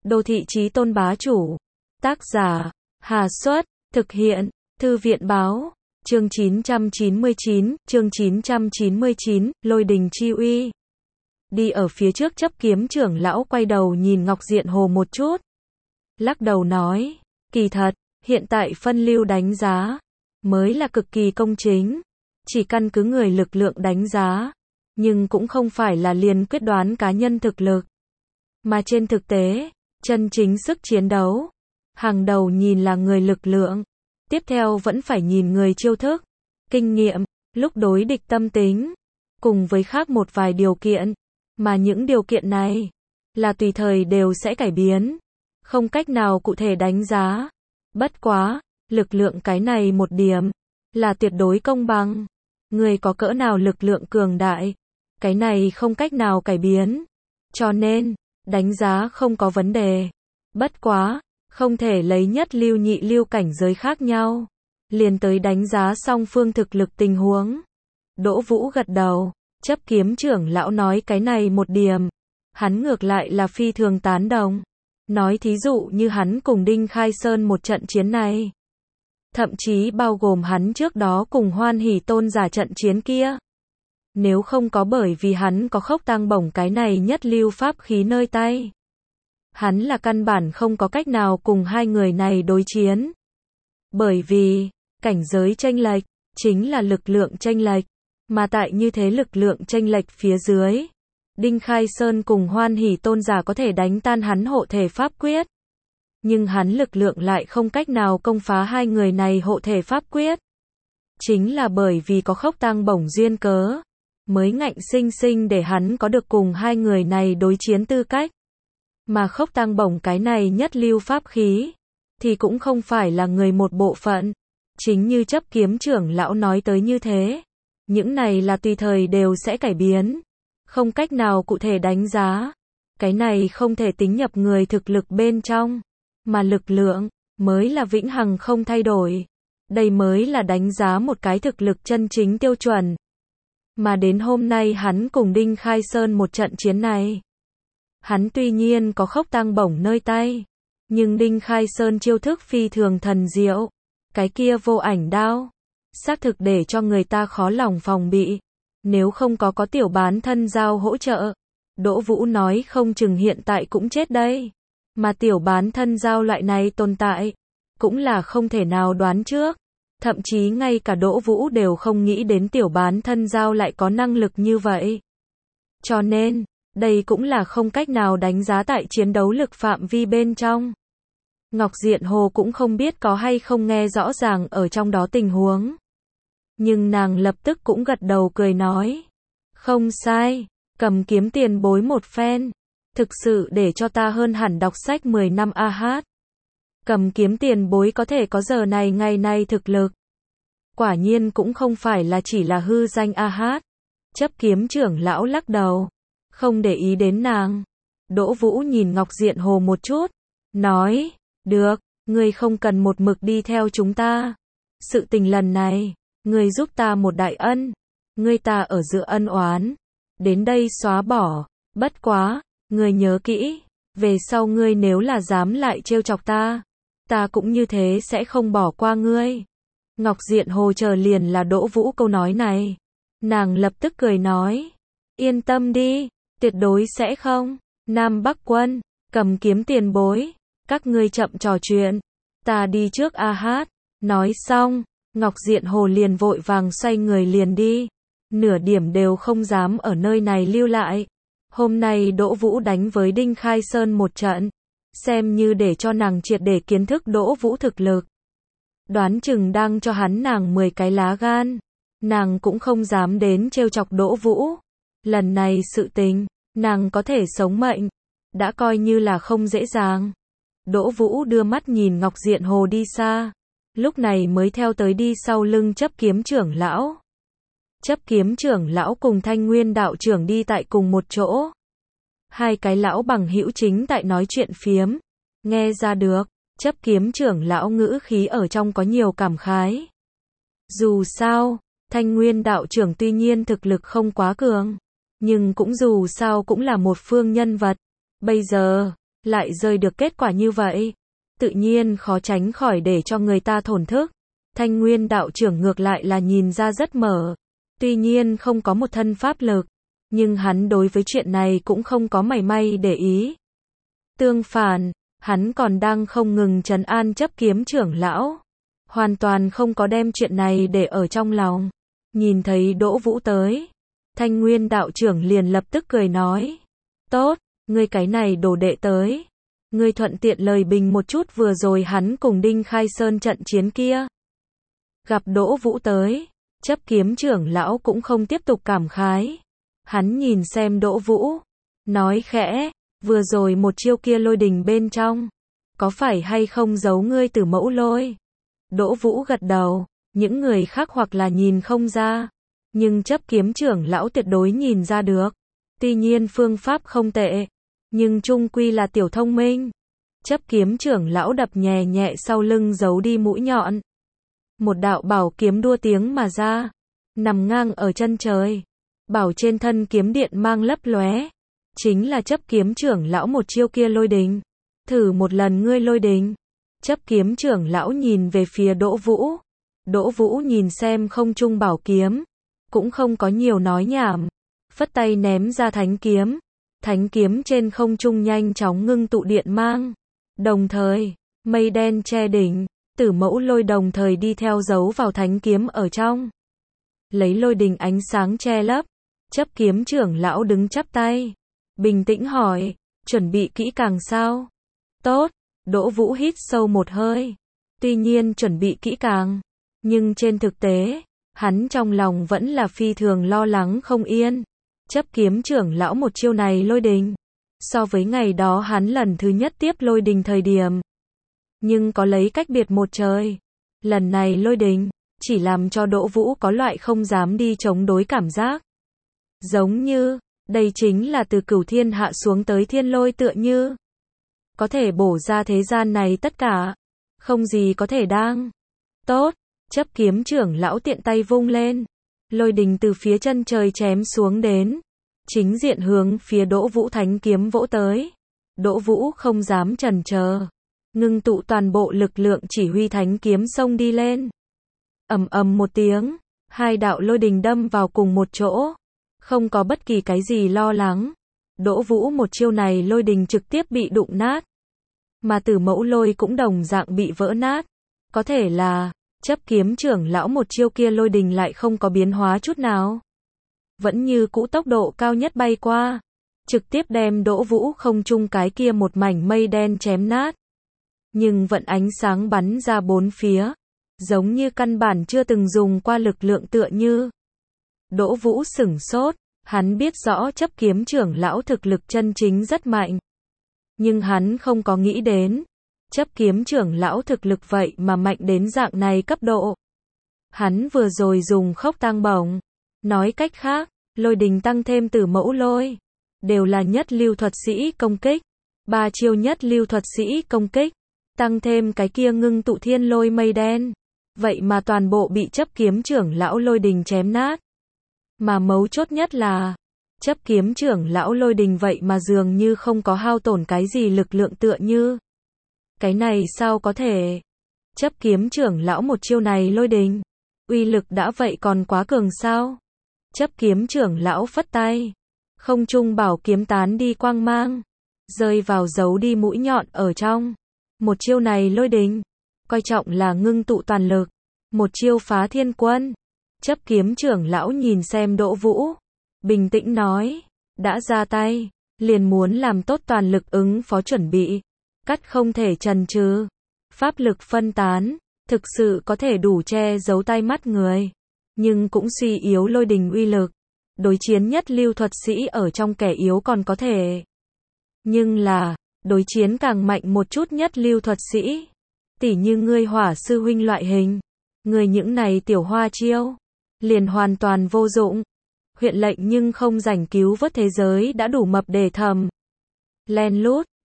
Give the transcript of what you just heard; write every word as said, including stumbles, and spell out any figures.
Đô thị chí tôn bá chủ. Tác giả, Hà Xuất, thực hiện, Thư viện báo, chương chín trăm chín mươi chín, chương chín trăm chín mươi chín, Lôi đình chi uy. Đi ở phía trước chấp kiếm trưởng lão quay đầu nhìn Ngọc Diện Hồ một chút. Lắc đầu nói, kỳ thật, hiện tại phân lưu đánh giá, mới là cực kỳ công chính. Chỉ căn cứ người lực lượng đánh giá, nhưng cũng không phải là liền quyết đoán cá nhân thực lực. Mà trên thực tế, chân chính sức chiến đấu, hàng đầu nhìn là người lực lượng. Tiếp theo vẫn phải nhìn người chiêu thức, kinh nghiệm, lúc đối địch tâm tính, cùng với khác một vài điều kiện. Mà những điều kiện này, là tùy thời đều sẽ cải biến, không cách nào cụ thể đánh giá. Bất quá, lực lượng cái này một điểm, là tuyệt đối công bằng. Người có cỡ nào lực lượng cường đại, cái này không cách nào cải biến. Cho nên, đánh giá không có vấn đề. Bất quá, không thể lấy nhất lưu nhị lưu cảnh giới khác nhau, liền tới đánh giá song phương thực lực tình huống. Đỗ Vũ gật đầu, chấp kiếm trưởng lão nói cái này một điểm, hắn ngược lại là phi thường tán đồng. Nói thí dụ như hắn cùng Đinh Khai Sơn một trận chiến này, thậm chí bao gồm hắn trước đó cùng Hoan Hỷ Tôn giả trận chiến kia. Nếu không có bởi vì hắn có Khốc Tang Bổng cái này nhất lưu pháp khí nơi tay, hắn là căn bản không có cách nào cùng hai người này đối chiến. Bởi vì, cảnh giới chênh lệch, chính là lực lượng chênh lệch. Mà tại như thế lực lượng chênh lệch phía dưới, Đinh Khai Sơn cùng Hoan Hỷ Tôn giả có thể đánh tan hắn hộ thể pháp quyết. Nhưng hắn lực lượng lại không cách nào công phá hai người này hộ thể pháp quyết. Chính là bởi vì có Khốc Tang Bổng duyên cớ, mới ngạnh sinh sinh để hắn có được cùng hai người này đối chiến tư cách. Mà Khốc Tang Bổng cái này nhất lưu pháp khí, thì cũng không phải là người một bộ phận. Chính như chấp kiếm trưởng lão nói tới như thế, những này là tùy thời đều sẽ cải biến, không cách nào cụ thể đánh giá. Cái này không thể tính nhập người thực lực bên trong, mà lực lượng mới là vĩnh hằng không thay đổi. Đây mới là đánh giá một cái thực lực chân chính tiêu chuẩn. Mà đến hôm nay hắn cùng Đinh Khai Sơn một trận chiến này, hắn tuy nhiên có Khốc Tang Bổng nơi tay, nhưng Đinh Khai Sơn chiêu thức phi thường thần diệu. Cái kia vô ảnh đao, xác thực để cho người ta khó lòng phòng bị. Nếu không có có tiểu bán thân giao hỗ trợ, Đỗ Vũ nói không chừng hiện tại cũng chết đây. Mà tiểu bán thân giao loại này tồn tại, cũng là không thể nào đoán trước. Thậm chí ngay cả Đỗ Vũ đều không nghĩ đến tiểu bán thân giao lại có năng lực như vậy. Cho nên, đây cũng là không cách nào đánh giá tại chiến đấu lực phạm vi bên trong. Ngọc Diện Hồ cũng không biết có hay không nghe rõ ràng ở trong đó tình huống. Nhưng nàng lập tức cũng gật đầu cười nói. Không sai, cầm kiếm tiền bối một phen. Thực sự để cho ta hơn hẳn đọc sách mười năm a hát. Cầm kiếm tiền bối có thể có giờ này ngày nay thực lực. Quả nhiên cũng không phải là chỉ là hư danh a hát. Chấp kiếm trưởng lão lắc đầu, không để ý đến nàng. Đỗ Vũ nhìn Ngọc Diện Hồ một chút, nói, được, ngươi không cần một mực đi theo chúng ta. Sự tình lần này, ngươi giúp ta một đại ân, ngươi ta ở giữa ân oán, đến đây xóa bỏ. Bất quá, ngươi nhớ kỹ, về sau ngươi nếu là dám lại trêu chọc ta, ta cũng như thế sẽ không bỏ qua ngươi. Ngọc Diện Hồ chờ liền là Đỗ Vũ câu nói này. Nàng lập tức cười nói, yên tâm đi, tuyệt đối sẽ không. Nam Bắc Quân, cầm kiếm tiền bối, các ngươi chậm trò chuyện, ta đi trước a hát. Nói xong, Ngọc Diện Hồ liền vội vàng xoay người liền đi, nửa điểm đều không dám ở nơi này lưu lại. Hôm nay Đỗ Vũ đánh với Đinh Khai Sơn một trận, xem như để cho nàng triệt để kiến thức Đỗ Vũ thực lực. Đoán chừng đang cho hắn nàng mười cái lá gan, nàng cũng không dám đến trêu chọc Đỗ Vũ. Lần này sự tình, nàng có thể sống mệnh, đã coi như là không dễ dàng. Đỗ Vũ đưa mắt nhìn Ngọc Diện Hồ đi xa, lúc này mới theo tới đi sau lưng chấp kiếm trưởng lão. Chấp kiếm trưởng lão cùng Thanh Nguyên đạo trưởng đi tại cùng một chỗ. Hai cái lão bằng hữu chính tại nói chuyện phiếm. Nghe ra được, chấp kiếm trưởng lão ngữ khí ở trong có nhiều cảm khái. Dù sao, Thanh Nguyên đạo trưởng tuy nhiên thực lực không quá cường, nhưng cũng dù sao cũng là một phương nhân vật. Bây giờ, lại rơi được kết quả như vậy, tự nhiên khó tránh khỏi để cho người ta thổn thức. Thanh Nguyên đạo trưởng ngược lại là nhìn ra rất mở, tuy nhiên không có một thân pháp lực, nhưng hắn đối với chuyện này cũng không có mảy may để ý. Tương phản, hắn còn đang không ngừng trấn an chấp kiếm trưởng lão, hoàn toàn không có đem chuyện này để ở trong lòng. Nhìn thấy Đỗ Vũ tới, Thanh Nguyên đạo trưởng liền lập tức cười nói, tốt, ngươi cái này đồ đệ tới, ngươi thuận tiện lời bình một chút vừa rồi hắn cùng Đinh Khai Sơn trận chiến kia. Gặp Đỗ Vũ tới, chấp kiếm trưởng lão cũng không tiếp tục cảm khái, hắn nhìn xem Đỗ Vũ, nói khẽ, vừa rồi một chiêu kia lôi đình bên trong, có phải hay không giấu ngươi Tử Mẫu Lôi? Đỗ Vũ gật đầu, những người khác hoặc là nhìn không ra, nhưng chấp kiếm trưởng lão tuyệt đối nhìn ra được. Tuy nhiên phương pháp không tệ, nhưng chung quy là tiểu thông minh. Chấp kiếm trưởng lão đập nhẹ nhẹ sau lưng giấu đi mũi nhọn. Một đạo bảo kiếm đua tiếng mà ra, nằm ngang ở chân trời. Bảo trên thân kiếm điện mang lấp lóe, chính là chấp kiếm trưởng lão một chiêu kia lôi đình. Thử một lần ngươi lôi đình. Chấp kiếm trưởng lão nhìn về phía Đỗ Vũ. Đỗ Vũ nhìn xem không trung bảo kiếm, cũng không có nhiều nói nhảm, phất tay ném ra thánh kiếm. Thánh kiếm trên không trung nhanh chóng ngưng tụ điện mang. Đồng thời, mây đen che đỉnh, Tử Mẫu Lôi đồng thời đi theo dấu vào thánh kiếm ở trong. Lấy lôi đình ánh sáng che lấp, chấp kiếm trưởng lão đứng chắp tay, bình tĩnh hỏi, chuẩn bị kỹ càng sao? Tốt, Đỗ Vũ hít sâu một hơi. Tuy nhiên chuẩn bị kỹ càng, nhưng trên thực tế, hắn trong lòng vẫn là phi thường lo lắng không yên. Chấp kiếm trưởng lão một chiêu này lôi đình, so với ngày đó hắn lần thứ nhất tiếp lôi đình thời điểm, nhưng có lấy cách biệt một trời. Lần này lôi đình, chỉ làm cho Đỗ Vũ có loại không dám đi chống đối cảm giác. Giống như, đây chính là từ cửu thiên hạ xuống tới thiên lôi tựa như. Có thể bổ ra thế gian này tất cả. Không gì có thể đang. Tốt, chấp kiếm trưởng lão tiện tay vung lên. Lôi đình từ phía chân trời chém xuống đến. Chính diện hướng phía Đỗ Vũ thánh kiếm vỗ tới. Đỗ Vũ không dám chần chờ. Ngưng tụ toàn bộ lực lượng chỉ huy thánh kiếm xông đi lên. Ầm ầm một tiếng. Hai đạo lôi đình đâm vào cùng một chỗ. Không có bất kỳ cái gì lo lắng. Đỗ Vũ một chiêu này lôi đình trực tiếp bị đụng nát. Mà Tử Mẫu Lôi cũng đồng dạng bị vỡ nát. Có thể là, chấp kiếm trưởng lão một chiêu kia lôi đình lại không có biến hóa chút nào. Vẫn như cũ tốc độ cao nhất bay qua. Trực tiếp đem Đỗ Vũ không trung cái kia một mảnh mây đen chém nát. Nhưng vận ánh sáng bắn ra bốn phía. Giống như căn bản chưa từng dùng qua lực lượng tựa như. Đỗ Vũ sửng sốt, hắn biết rõ chấp kiếm trưởng lão thực lực chân chính rất mạnh. Nhưng hắn không có nghĩ đến, chấp kiếm trưởng lão thực lực vậy mà mạnh đến dạng này cấp độ. Hắn vừa rồi dùng khốc tăng bổng, nói cách khác, lôi đình tăng thêm Tử Mẫu Lôi, đều là nhất lưu thuật sĩ công kích, ba chiêu nhất lưu thuật sĩ công kích, tăng thêm cái kia ngưng tụ thiên lôi mây đen, vậy mà toàn bộ bị chấp kiếm trưởng lão lôi đình chém nát. Mà mấu chốt nhất là, chấp kiếm trưởng lão lôi đình vậy mà dường như không có hao tổn cái gì lực lượng tựa như. Cái này sao có thể? Chấp kiếm trưởng lão một chiêu này lôi đình, uy lực đã vậy còn quá cường sao? Chấp kiếm trưởng lão phất tay, không trung bảo kiếm tán đi quang mang, rơi vào giấu đi mũi nhọn ở trong. Một chiêu này lôi đình, coi trọng là ngưng tụ toàn lực, một chiêu phá thiên quân. Chấp kiếm trưởng lão nhìn xem Đỗ Vũ, bình tĩnh nói, đã ra tay, liền muốn làm tốt toàn lực ứng phó chuẩn bị, cắt không thể chần chừ. Pháp lực phân tán, thực sự có thể đủ che giấu tai mắt người, nhưng cũng suy yếu lôi đình uy lực. Đối chiến nhất lưu thuật sĩ ở trong kẻ yếu còn có thể. Nhưng là, đối chiến càng mạnh một chút nhất lưu thuật sĩ, tỉ như ngươi Hỏa sư huynh loại hình, người những này tiểu hoa chiêu, liền hoàn toàn vô dụng. Huyện lệnh nhưng không rảnh cứu vớt thế giới đã đủ mập để thầm. Len lút,